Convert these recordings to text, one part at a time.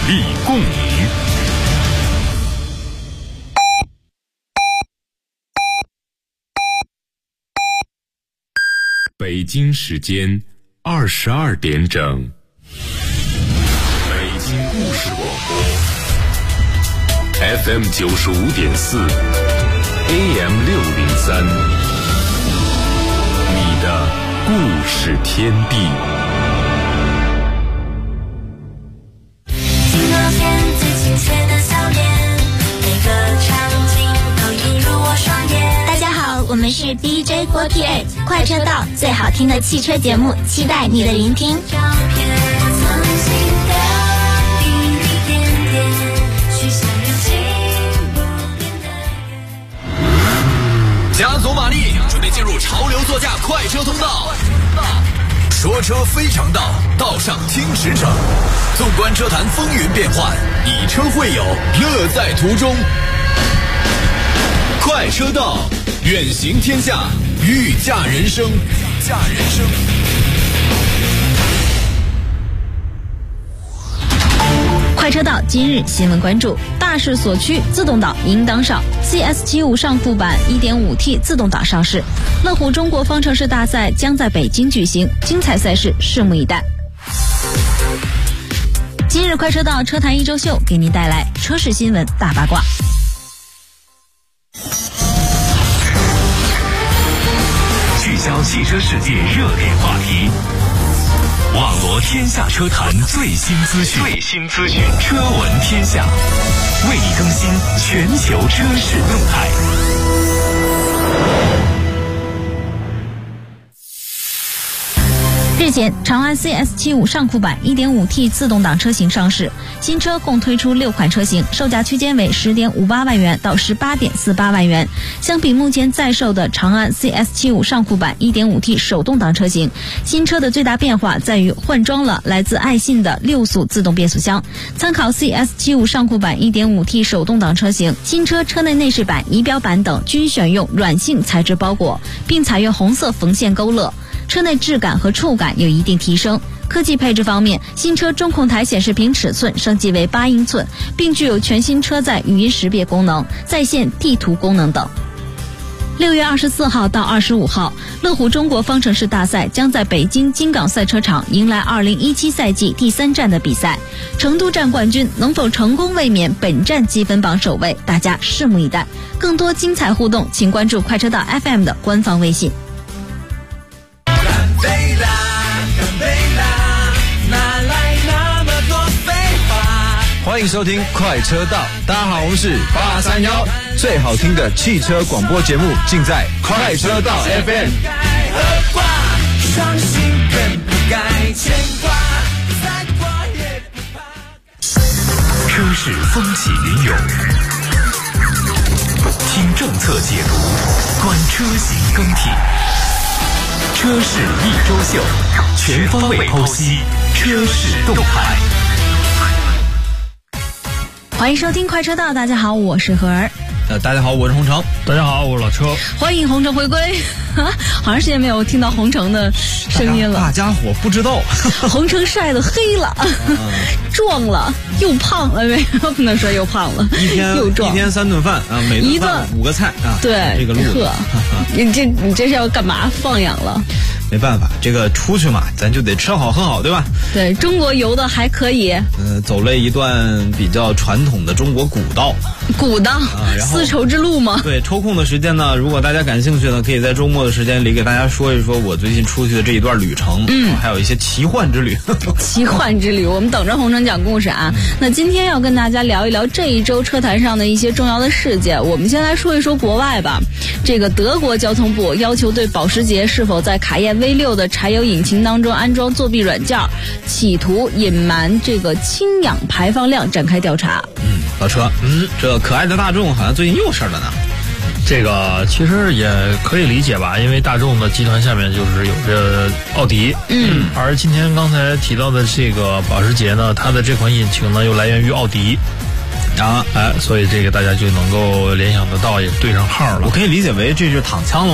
力共鸣。北京时间22点整，北京故事广播 FM 95.4 AM 603，你的故事天地。 镜头前最亲切的笑脸，每个场景都映入我双眼。大家好，我们是 DJ48 快车道，最好听的汽车节目，期待你的聆听。 加足马力，准备进入潮流座驾快车通道。说车非常道，道上听驰骋。纵观车坛风云变幻，以车会友，乐在途中。快车道，远行天下，御驾人生。 快车道今日新闻关注：大势所趋，自动挡应当上。CS75 上库版 1.5T 自动挡上市。乐虎中国方程式大赛将在北京举行，精彩赛事拭目以待。今日快车道车坛一周秀给您带来车市新闻大八卦。 聚焦汽车世界热点话题，网罗天下车坛最新资讯，车闻天下，为你更新全球车市动态。 日前，长安 CS75 上库版 1.5T 自动挡车型上市，新车共推出6款车型，售价区间为 10.58 万元到 18.48 万元。相比目前在售的长安 CS75 上库版 1.5T 手动挡车型，新车的最大变化在于换装了来自爱信的6速自动变速箱。参考 CS75 上库版 1.5T 手动挡车型，新车车内内饰板、仪表板等均选用软性材质包裹，并采用红色缝线勾勒。车内质感和触感有一定提升。科技配置方面，新车中控台显示屏尺寸升级为8英寸，并具有全新车载语音识别功能、在线地图功能等。6月24号到25号，乐虎中国方程式大赛将在北京金港赛车场迎来2017赛季第3站的比赛。成都站冠军能否成功卫冕本站积分榜首位，大家拭目以待。更多精彩互动，请关注快车道 FM 的官方微信。 欢迎收听快车道，大家好，我们是831，最好听的汽车广播节目尽在快车道 FM。 车市风起云涌，听政策解读，观车型更替。车市一周秀，全方位剖析车市动态。 欢迎收听快车道，大家好，我是何儿。 大家好，我是洪城。 大家好，我是老车。 欢迎洪城回归，好长时间没有听到洪城的声音了。 大家伙不知道， 洪城晒得黑了，壮了，又胖了，没有不能说又胖了，又壮。 一天3顿饭啊，每顿饭5个菜啊， 对， 这个路子。 你这是要干嘛？放养了？ 没办法，这个出去嘛，咱就得吃好喝好，对吧？ 对，中国游的还可以。 走了一段比较传统的中国古道。 丝绸之路吗？ 对，抽空的时间呢，如果大家感兴趣呢，可以在周末的时间里给大家说一说我最近出去的这一段旅程，还有一些奇幻之旅。 奇幻之旅，我们等着洪城讲故事啊。那今天要跟大家聊一聊这一周车坛上的一些重要的事件。我们先来说一说国外吧。这个德国交通部要求对保时捷是否在卡宴 V6 的柴油引擎当中安装作弊软件，企图隐瞒这个氢氧排放量展开调查。 老车，这可爱的大众好像最近又事儿了呢。 这个其实也可以理解吧，因为大众的集团下面就是有着奥迪，而今天刚才提到的这个保时捷呢，它的这款引擎呢又来源于奥迪。所以这个大家就能够联想得到，也对上号了。 我可以理解为这就是躺枪了吗？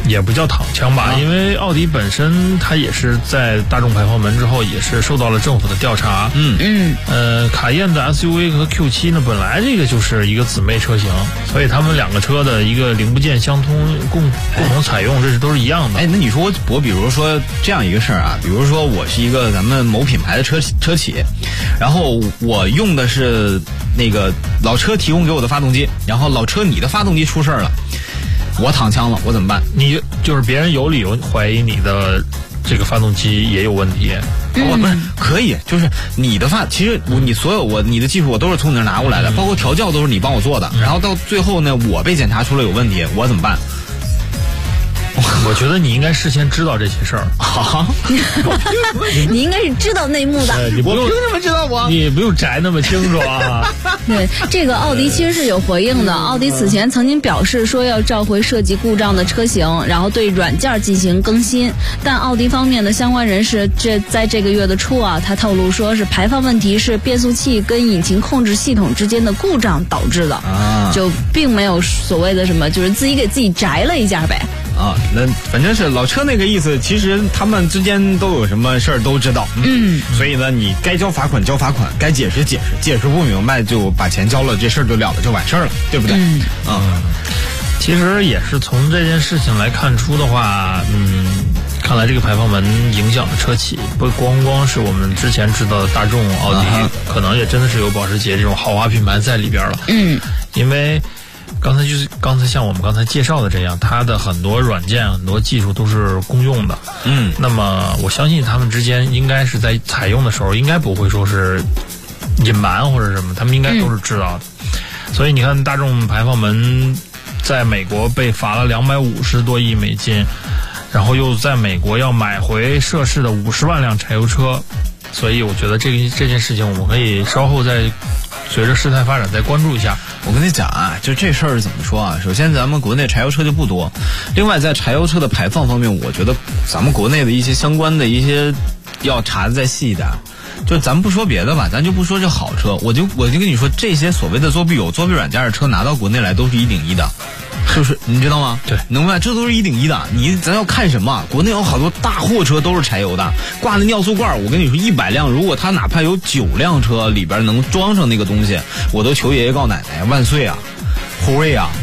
也不叫躺枪吧，因为奥迪本身它也是在大众排放门之后也是受到了政府的调查。卡宴的 SUV 和 Q7 呢，本来这个就是一个姊妹车型，所以他们两个车的一个零部件相通，共同采用，这是都是一样的。 那你说我比如说这样一个事儿啊，比如说我是一个咱们某品牌的车企，然后我用的是那个老车提供给我的发动机，然后老车你的发动机出事儿了，我躺枪了，我怎么办？ 你就是别人有理由怀疑你的这个发动机也有问题。 不是可以，就是你的其实你所有你的技术我都是从你那儿拿过来的，包括调教都是你帮我做的，然后到最后呢，我被检查出了有问题，我怎么办？ 我觉得你应该事先知道这些事儿。 你应该是知道内幕的。 你不用， 凭什么知道我？ 你不用摘那么清楚啊。 对，这个奥迪其实是有回应的。奥迪此前曾经表示说要召回涉及故障的车型，然后对软件进行更新。但奥迪方面的相关人士在这个月的初啊，他透露说是排放问题是变速器跟引擎控制系统之间的故障导致的，就并没有所谓的什么，就是自己给自己摘了一下呗。 那反正是老车那个意思，其实他们之间都有什么事儿都知道。所以呢，你该交罚款交罚款，该解释解释，解释不明白就把钱交了，这事儿就了了，就完事儿了，对不对？ 其实也是从这件事情来看出的话，看来这个排放门影响的车企不光是我们之前知道的大众、奥迪，可能也真的是有保时捷这种豪华品牌在里边了。因为刚才像我们刚才介绍的这样，它的很多软件、很多技术都是公用的。那么我相信他们之间应该是在采用的时候，应该不会说是隐瞒或者什么，他们应该都是知道的。所以你看，大众排放门在美国被罚了250多亿美金，然后又在美国要买回涉事的50万辆柴油车，所以我觉得这件事情我们可以稍后再随着事态发展再关注一下。 我跟你讲啊，就这事儿怎么说啊？首先咱们国内柴油车就不多，另外在柴油车的排放方面，我觉得咱们国内的一些相关的一些要查的再细一点。就咱们不说别的吧，咱就不说这好车，我就跟你说，这些所谓的作弊软件的车拿到国内来都是1顶1的。是不是？你知道吗？ 对， 能明白？这都是1顶1的。咱要看什么？国内有好多大货车都是柴油的，挂的尿素罐。我跟你说，100辆，如果他哪怕有9辆车里边能装上那个东西，我都求爷爷告奶奶万岁啊 ，Hooray 啊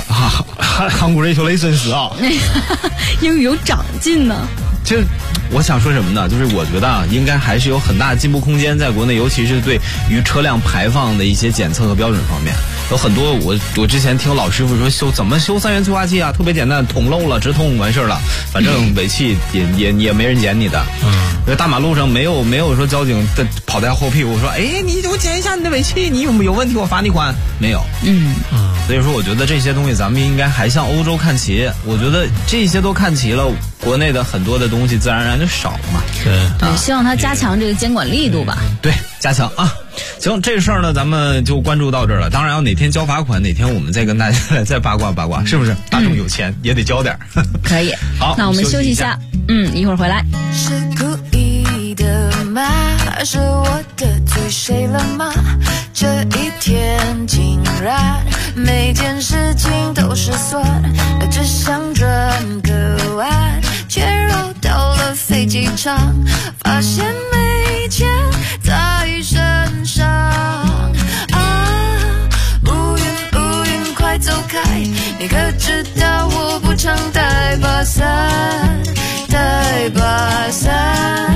，Congratulations 啊！ 英语有长进呢。 就我想说什么呢？就是我觉得啊，应该还是有很大的进步空间，在国内，尤其是对于车辆排放的一些检测和标准方面，有很多我之前听老师傅说怎么修3元催化剂啊，特别简单，捅漏了直通完事儿了，反正尾气也没人捡你的。大马路上没有说交警跑在后屁股说，你给我检一下你的尾气，你有问题我罚你款，没有。所以说我觉得这些东西咱们应该还向欧洲看齐，我觉得这些都看齐了，国内的很多的东西自然而然就少了嘛。 对，希望他加强这个监管力度吧。 对，加强啊。行，这事儿呢咱们就关注到这儿了。当然要哪天交罚款，哪天我们再跟大家再八卦八卦，是不是？大众有钱也得交点。 可以。 好， 那我们休息一下。一会儿回来。 是故意的吗？是我得罪谁了吗？这一天竟然每件事情都失算，只想转个弯，却绕到了飞机场，发现没钱在身上。乌云快走开，你可知道我不常带把伞，带把伞。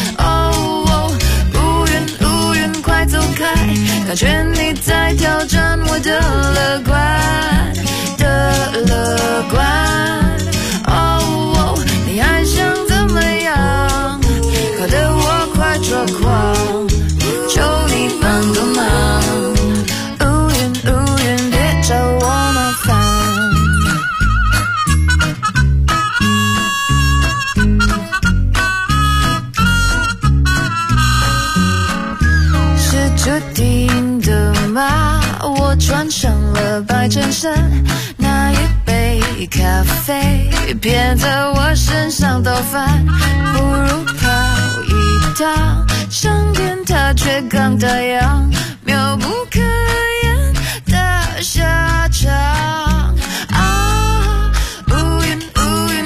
乌云快走开，感觉你在挑战我的乐观，你还想怎么样？搞得我快抓狂，求你帮个忙。乌云别找我麻烦。是注定的吗？我穿上了白衬衫，那一杯咖啡别在我身上倒翻，不如跑一趟上天它却刚打烊，妙不可言的下场。乌云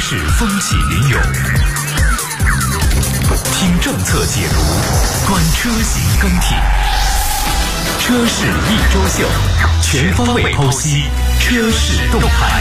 市风起云涌，听政策解读，观车型更替。车市一周秀，全方位剖析车市动态。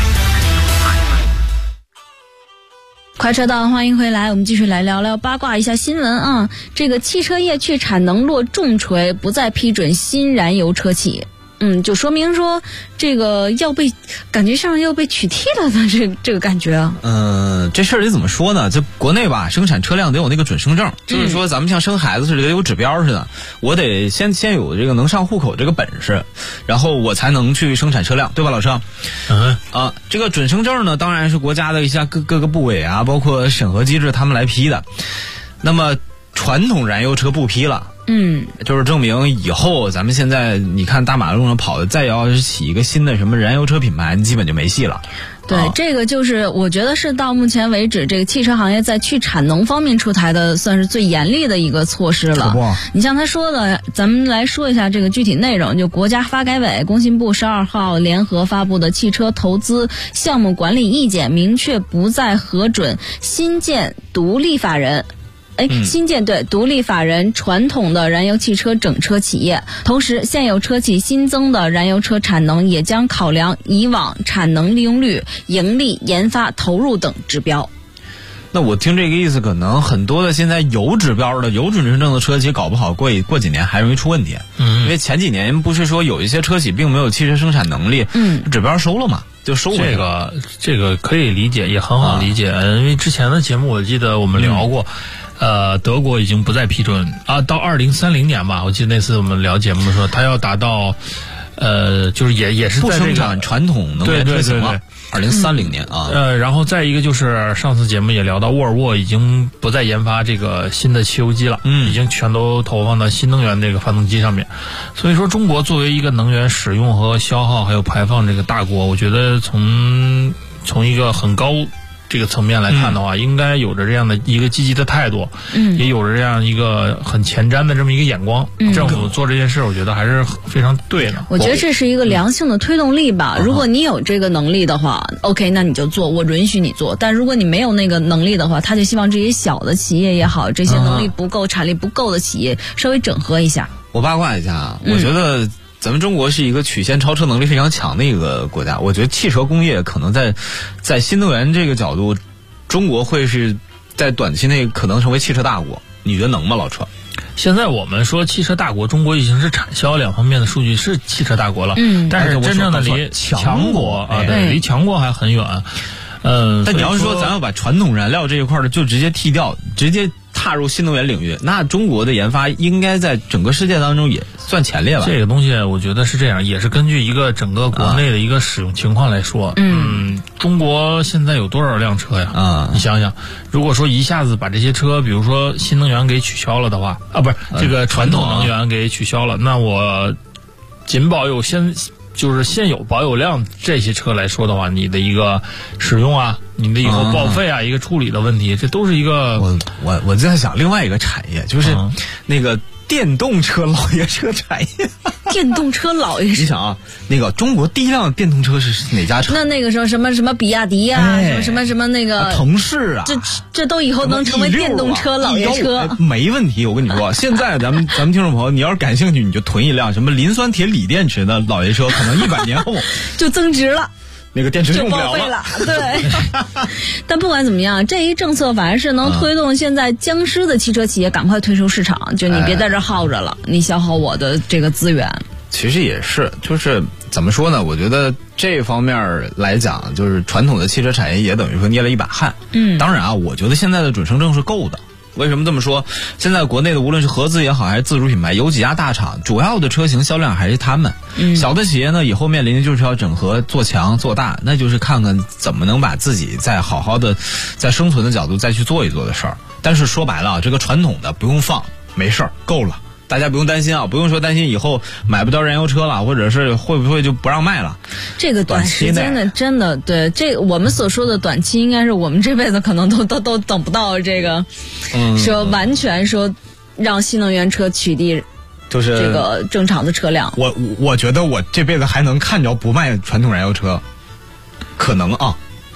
快车道，欢迎回来，我们继续来聊聊八卦一下新闻啊。这个汽车业去产能落重锤，不再批准新燃油车企。就说明说这个感觉上要被取缔了的这个感觉啊。 这事儿得怎么说呢？就国内吧，生产车辆得有那个准生证，就是说咱们像生孩子似的，得有指标似的，我得先有这个能上户口这个本事，然后我才能去生产车辆，对吧，老车？这个准生证呢，当然是国家的一下各个部委啊，包括审核机制他们来批的。那么传统燃油车不批了。就是证明以后咱们现在你看大马路上跑的，再要是起一个新的什么燃油车品牌，基本就没戏了。 对，这个就是我觉得是到目前为止这个汽车行业在去产能方面出台的算是最严厉的一个措施了。你像他说的，咱们来说一下这个具体内容。就国家发改委、工信部12号联合发布的汽车投资项目管理意见，明确不再核准新建独立法人独立法人传统的燃油汽车整车企业，同时现有车企新增的燃油车产能也将考量以往产能利用率、盈利、研发投入等指标。 那我听这个意思，可能很多的现在有指标的、有准生证的车企，搞不好过几年还容易出问题。因为前几年不是说有一些车企并没有汽车生产能力，指标收了嘛，就收回去了。 这个可以理解，也很好理解。因为之前的节目我记得我们聊过。德国已经不再批准到2030年吧，我记得那次我们聊节目说，它要达到就是也是在这个不生产传统能源车型了。2030年啊。 然后再一个就是上次节目也聊到，沃尔沃已经不再研发这个新的汽油机了，已经全都投放到新能源这个发动机上面。所以说，中国作为一个能源使用和消耗还有排放这个大国，我觉得从一个很高这个层面来看的话，应该有着这样的一个积极的态度，也有着这样一个很前瞻的这么一个眼光。政府做这件事，我觉得还是非常对的。 我觉得这是一个良性的推动力吧。如果你有这个能力的话，OK， 那你就做，我允许你做。但如果你没有那个能力的话，他就希望这些小的企业也好，这些能力不够、产力不够的企业稍微整合一下。 我八卦一下啊，我觉得咱们中国是一个曲线超车能力非常强的一个国家，我觉得汽车工业可能在新能源这个角度，中国会是在短期内可能成为汽车大国，你觉得能吗，老车？ 现在我们说汽车大国，中国已经是产销两方面的数据是汽车大国了，但是真正的离强国离强国还很远。 但你要是说咱要把传统燃料这一块的就直接剔掉，直接踏入新能源领域，那中国的研发应该在整个世界当中也算前列吧？ 这个东西我觉得是这样，也是根据一个整个国内的一个使用情况来说。中国现在有多少辆车呀？你想想，如果说一下子把这些车，比如说新能源给取消了的话，不是这个传统能源给取消了，那我仅保有就是现有保有量这些车来说的话，你的一个使用啊，你的以后报废啊，一个处理的问题，这都是一个。 我在想另外一个产业，就是那个电动车老爷车产业。 电动车老爷车， 你想啊，那个中国第一辆电动车是哪家车？ 那个什么比亚迪啊，什么那个腾势啊， 这都以后能成为电动车老爷车， 没问题。我跟你说，现在咱们听众朋友，你要是感兴趣，你就囤一辆什么磷酸铁锂电池的老爷车，可能100年后就增值了。 那个电池用不了了，对。但不管怎么样，这一政策反而是能推动现在僵尸的汽车企业赶快退出市场，就你别在这耗着了，你消耗我的这个资源。 其实也是，就是怎么说呢？我觉得这方面来讲，就是传统的汽车产业也等于说捏了一把汗。当然啊，我觉得现在的准生证是够的。为什么这么说？现在国内的无论是合资也好，还是自主品牌，有几家大厂，主要的车型销量还是他们。小的企业呢，以后面临的就是要整合做强做大，那就是看看怎么能把自己再好好的在生存的角度再去做一做的事儿。但是说白了啊，这个传统的不用放，没事儿，够了。大家不用担心啊，不用说担心以后买不到燃油车了，或者是会不会就不让卖了。 这个短时间的真的对，这我们所说的短期，应该是我们这辈子可能都等不到这个，说完全说让新能源车取缔，就是这个正常的车辆。我觉得我这辈子还能看着不卖传统燃油车，可能啊。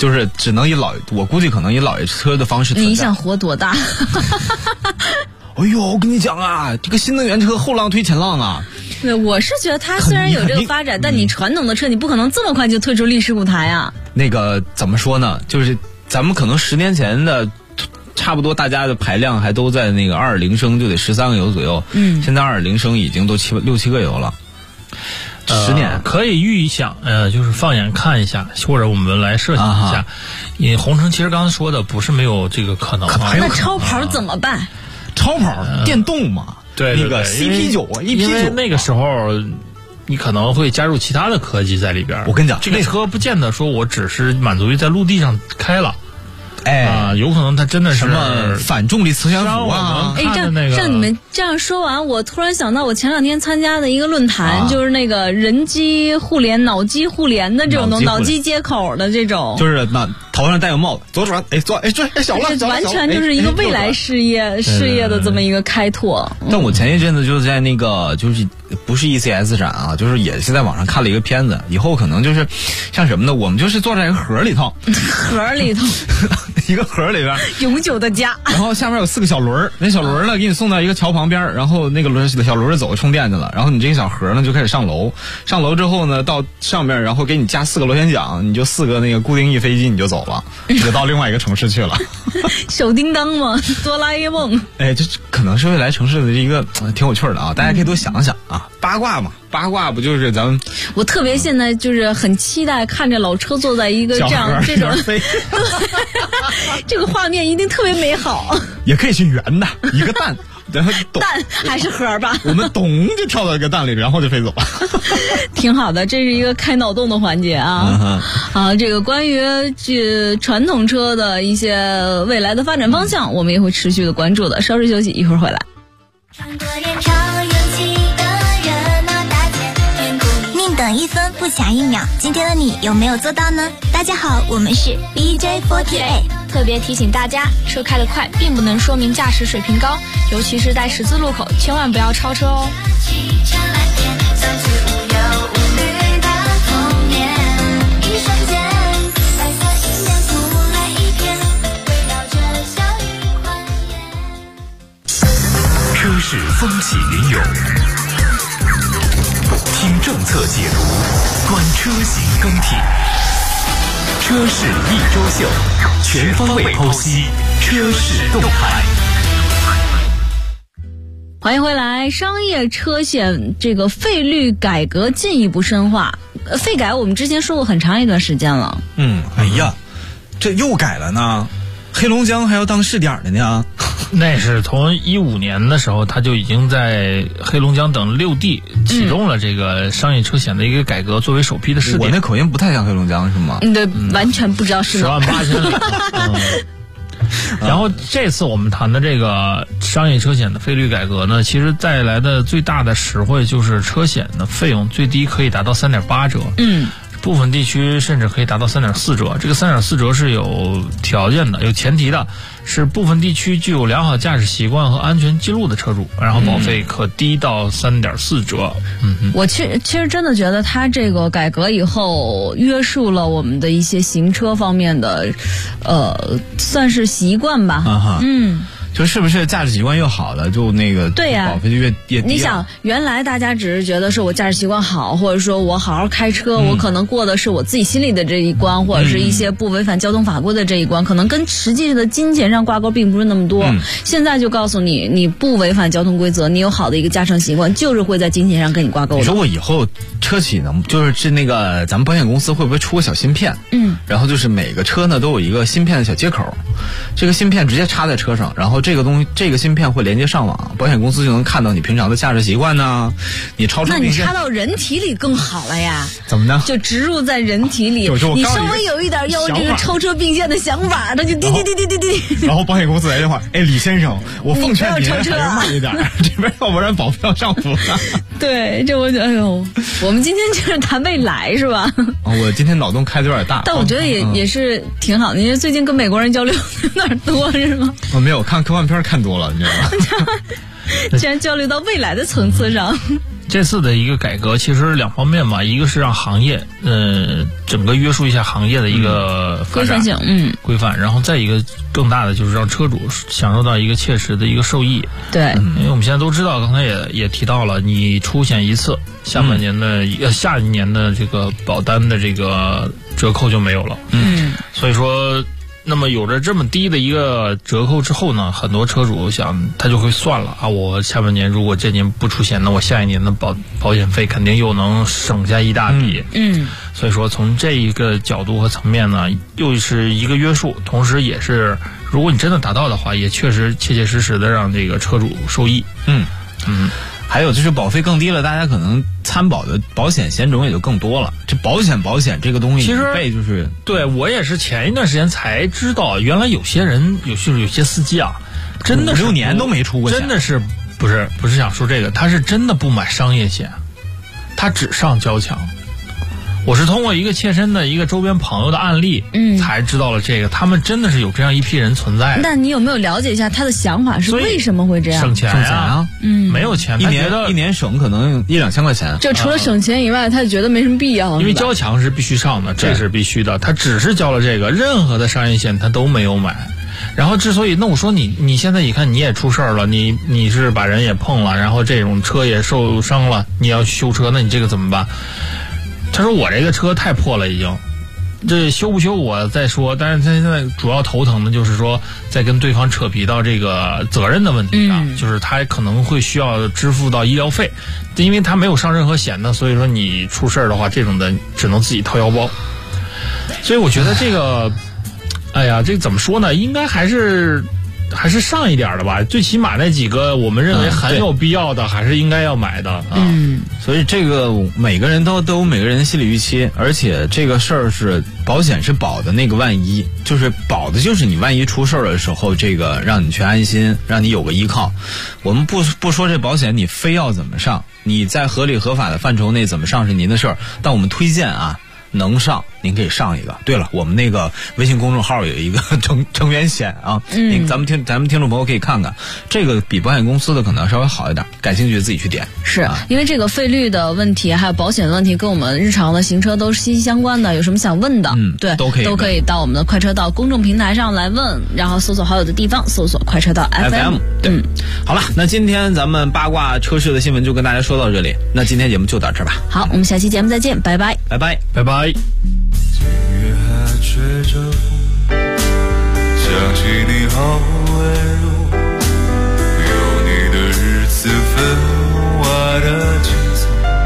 就是只能我估计可能以老爷车的方式存在。 你想活多大？ 哎呦，我跟你讲啊，这个新能源车后浪推前浪啊。 对，我是觉得它虽然有这个发展，但你传统的车你不可能这么快就退出历史舞台啊。 那个怎么说呢？就是咱们可能10年前的，差不多大家的排量还都在那个2.0升就得13个油左右，现在2.0升已经都6、7个油了。10年可以预想，就是放眼看一下，或者我们来设想一下。鸿程其实刚才说的不是没有这个可能， 那超跑怎么办？ 超跑电动嘛， 对， 那个 CP9 啊， 因为那个时候你可能会加入其他的科技在里边。 我跟你讲， 这个车不见得说我只是满足于在陆地上开了。有可能它真的是什么反重力磁悬浮啊！ 让你们这样说完，我突然想到我前2天参加的一个论坛，就是那个人机互联、脑机互联的这种脑机接口的这种， 就是那头上戴个帽子，左转，转，小了， 完全就是一个未来事业的这么一个开拓。 但我前一阵子就在那个就是不是 ECS 展啊，就是也是在网上看了一个片子，以后可能就是像什么呢？我们就是坐在一个盒里头，一个盒里边永久的家， 然后下面有4个小轮，那小轮呢给你送到一个桥旁边，然后那个小轮走充电去了，然后你这个小盒呢就开始上楼之后呢到上面，然后给你加4个螺旋桨，你就4个那个固定翼飞机你就走了，就到另外一个城市去了。 手叮当吗？哆啦 A 梦？ 这可能是未来城市的一个挺有趣的啊，大家可以多想想啊，八卦嘛。八卦不就是咱们？ 我特别现在就是很期待看着老车坐在一个这种这个画面一定特别美好。 也可以是圆的，一个蛋，然后蛋还是盒吧？ 我们咚就跳到一个蛋里，然后就飞走了。 挺好的，这是一个开脑洞的环节啊。这个关于传统车的一些未来的发展方向，我们也会持续的关注的。稍事休息，一会儿回来。 等1分不卡1秒，今天的你有没有做到呢？大家好，我们是 BJ48， 特别提醒大家，车开得快并不能说明驾驶水平高，尤其是在十字路口，千万不要超车哦。 车市风起云涌，听政策解读，观车型更替，车市一周秀，全方位剖析车市动态。 欢迎回来，商业车险这个费率改革进一步深化。费改我们之前说过很长一段时间了。 哎呀，这又改了呢，黑龙江还要当试点的呢。 那是从15年的时候，他就已经在黑龙江等6地启动了这个商业车险的一个改革，作为首批的试点。 我那口音不太像黑龙江是吗？ 对，完全不知道是 10万8千里。然后这次我们谈的这个商业车险的费率改革呢，其实带来的最大的实惠就是车险的费用最低可以达到3.8折。部分地区甚至可以达到3.4折，这个3.4折是有条件的，有前提的，是部分地区具有良好驾驶习惯和安全记录的车主，然后保费可低到3.4折。 我其实真的觉得它这个改革以后约束了我们的一些行车方面的，算是习惯吧。 就是不是驾驶习惯越好的，就那个对呀， 保费就越低。 你想，原来大家只是觉得是我驾驶习惯好，或者说我好好开车，我可能过的是我自己心里的这一关，或者是一些不违反交通法规的这一关，可能跟实际的金钱上挂钩并不是那么多。现在就告诉你，你不违反交通规则，你有好的一个驾乘习惯，就是会在金钱上跟你挂钩的。 你说我以后车企能就是那个咱们保险公司会不会出个小芯片？然后就是每个车呢都有一个芯片的小接口，这个芯片直接插在车上，然后这个芯片会连接上网，保险公司就能看到你平常的驾驶习惯呢，你超车。 那你插到人体里更好了呀？ 怎么呢？ 就植入在人体里，你稍微有一点要这个超车并线的想法，它就滴滴滴滴滴滴。 然后保险公司来电话，李先生，我奉劝您还是慢一点，这边要不然保费要上浮。 对，这我觉得，哎呦，我们今天就是谈未来是吧？ 我今天脑洞开的有点大， 但我觉得也是挺好的。因为最近跟美国人交流有点多是吗？ 没有，看科幻片看多了，你知道吗？ 居然交流到未来的层次上。 这次的一个改革其实两方面嘛，一个是让行业整个约束一下行业的一个规范性， 规范，然后再一个更大的就是让车主享受到一个切实的一个受益。 对， 因为我们现在都知道，刚才也提到了，你出险一次，下半年的下一年的这个保单的这个折扣就没有了。所以说。那么有着这么低的一个折扣之后呢，很多车主他就会算了啊，我下半年如果这年不出险，那我下一年的保险费肯定又能省下一大笔。所以说从这一个角度和层面呢，又是一个约束，同时也是如果你真的达到的话，也确实切切实实的让这个车主受益。 还有就是保费更低了，大家可能参保的保险险种也就更多了。这保险这个东西， 其实就是对我也是前一段时间才知道，原来有些人有些司机啊，真的是 5、6年都没出过险， 真的是不是想说这个，他是真的不买商业险，他只上交强。我是通过一个切身的一个周边朋友的案例，才知道了这个，他们真的是有这样一批人存在的。 那你有没有了解一下他的想法是为什么会这样？ 省钱啊，没有钱， 一年省可能1、2千块钱。 就除了省钱以外，他就觉得没什么必要。 因为交强是必须上的，这是必须的。他只是交了这个，任何的商业险他都没有买。然后之所以，那我说你现在一看你也出事儿了，你是把人也碰了，然后这种车也受伤了，你要修车，那你这个怎么办？他说我这个车太破了已经，这修不修我再说，但是他现在主要头疼的就是说在跟对方扯皮到这个责任的问题上，就是他可能会需要支付到医疗费，因为他没有上任何险的，所以说你出事儿的话，这种的只能自己掏腰包。所以我觉得这个，哎呀，这个怎么说呢？应该还是上一点的吧，最起码那几个我们认为很有必要的，还是应该要买的。 所以这个每个人都有每个人的心理预期，而且这个事儿是保险是保的那个万一，就是保的就是你万一出事儿的时候，这个让你去安心，让你有个依靠。我们不说这保险你非要怎么上，你在合理合法的范畴内怎么上是您的事儿，但我们推荐啊。能上您可以上一个。对了，我们那个微信公众号有一个成员险啊，咱们听众朋友可以看看，这个比保险公司的可能稍微好一点，感兴趣自己去点。 是因为这个费率的问题还有保险的问题跟我们日常的行车都是息息相关的，有什么想问的，对，都可以到我们的快车道公众平台上来问，然后搜索好友的地方搜索快车道 FM。 对，好了，那今天咱们八卦车市的新闻就跟大家说到这里，那今天节目就到这儿吧。 好，我们下期节目再见，拜拜， 拜拜， 拜拜。 月还吹着风，想起你好温柔，有你的日子分外的轻松，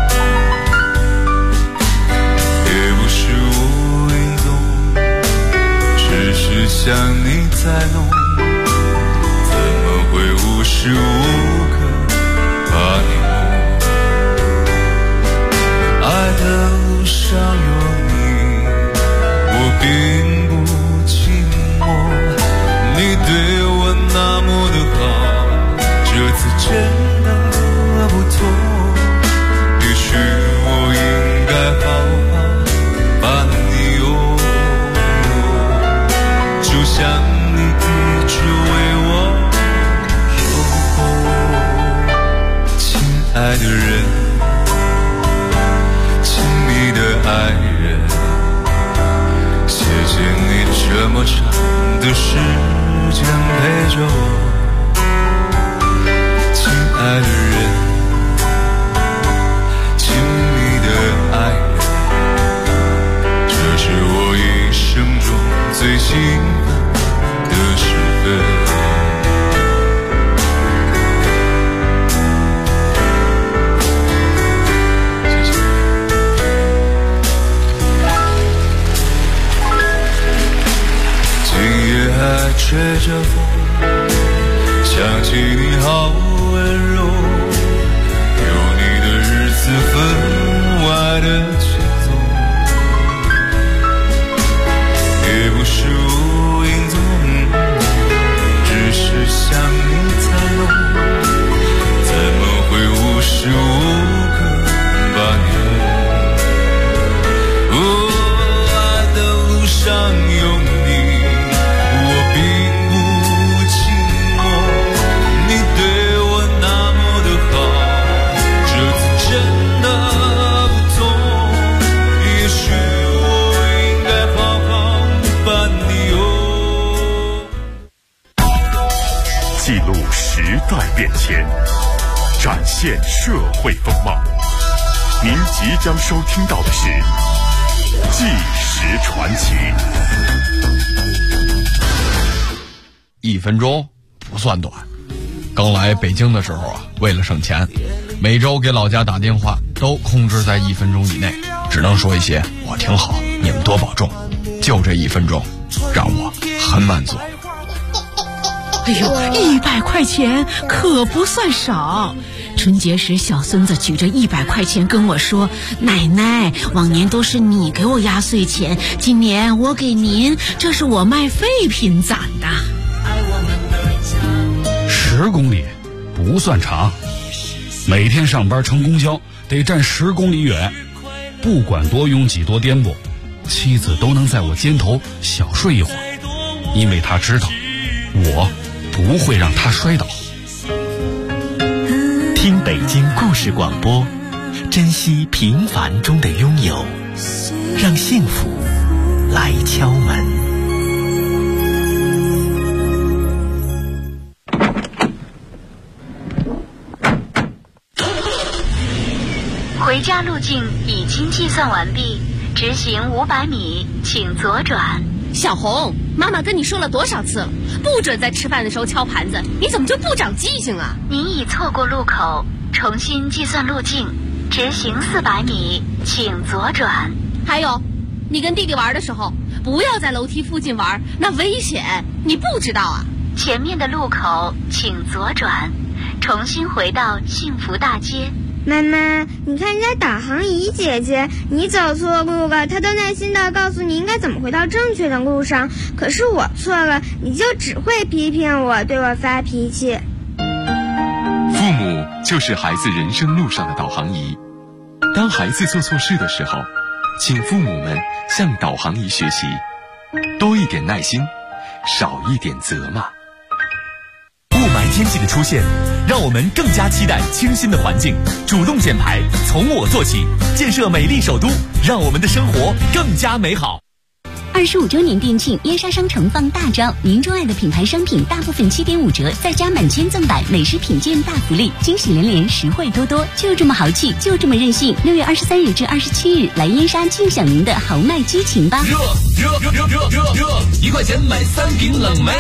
也不是无影踪，只是想你在弄，怎么会无时无刻把你摸，爱的路上有并不寂寞，你对我那么的好，这次真的不错，也许我应该好好把你拥有，就像你一直为我守候。亲爱的人，亲密的爱人，谢谢你这么长的时间陪着我，亲爱的人，亲密的爱人，这是我一生中最兴奋的时分。吹着风，想起你好温柔，有你的日子分外的轻松，也不是无影踪，只是想你在弄，怎么会无时无刻把你弄，爱的路上有你，我并不寂寞，你代变迁，展现社会风貌。您即将收听到的是《纪实传奇》。 1分钟不算短。刚来北京的时候啊，为了省钱，每周给老家打电话都控制在1分钟以内，只能说一些我挺好，你们多保重。就这1分钟，让我很满足。 哎呦，100块钱可不算少。春节时，小孙子举着100块钱跟我说：“奶奶，往年都是你给我压岁钱，今年我给您，这是我卖废品攒的。 ”10公里不算长，每天上班乘公交得站10公里远，不管多拥挤多颠簸，妻子都能在我肩头小睡一会儿，因为她知道我不会让她摔倒。 听北京故事广播，珍惜平凡中的拥有，让幸福来敲门。 回家路径已经计算完毕，直行500米，请左转。 小红，妈妈跟你说了多少次了，不准在吃饭的时候敲盘子，你怎么就不长记性啊？ 您已错过路口，重新计算路径，直行400米，请左转。 还有，你跟弟弟玩的时候，不要在楼梯附近玩，那危险，你不知道啊？ 前面的路口请左转，重新回到幸福大街。 妈妈，你看人家导航仪姐姐，你走错路了，她都耐心地告诉你应该怎么回到正确的路上，可是我错了，你就只会批评我，对我发脾气。 父母就是孩子人生路上的导航仪，当孩子做错事的时候，请父母们向导航仪学习，多一点耐心，少一点责骂。 雾霾天气的出现，让我们更加期待清新的环境。主动减排，从我做起，建设美丽首都，让我们的生活更加美好。 25周年店庆，燕莎商城放大招，您钟爱的品牌商品大部分7.5折，再加满千赠百，美食品鉴大福利，惊喜连连，实惠多多，就这么豪气，就这么任性。6月23日至27日，来燕莎尽享您的豪迈激情吧！ 热！1块钱买3瓶冷梅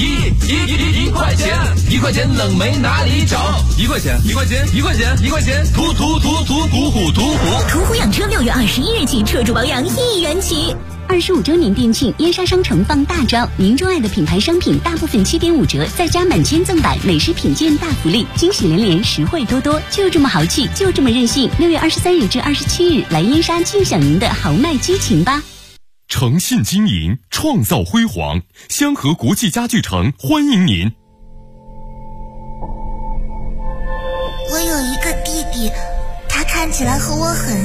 ，1块钱，1块钱冷梅哪里找？1块钱，途虎养车6月21日起，车主保养1元起。25周年店庆，燕莎商城放大招，您钟爱的品牌商品大部分7.5折，再加满千赠百，美食品鉴大福利，惊喜连连，实惠多多，就这么豪气，就这么任性。6月23日至27日，来燕莎尽享您的豪迈激情吧！ 诚信经营，创造辉煌，香河国际家具城欢迎您。 我有一个弟弟，他看起来和我很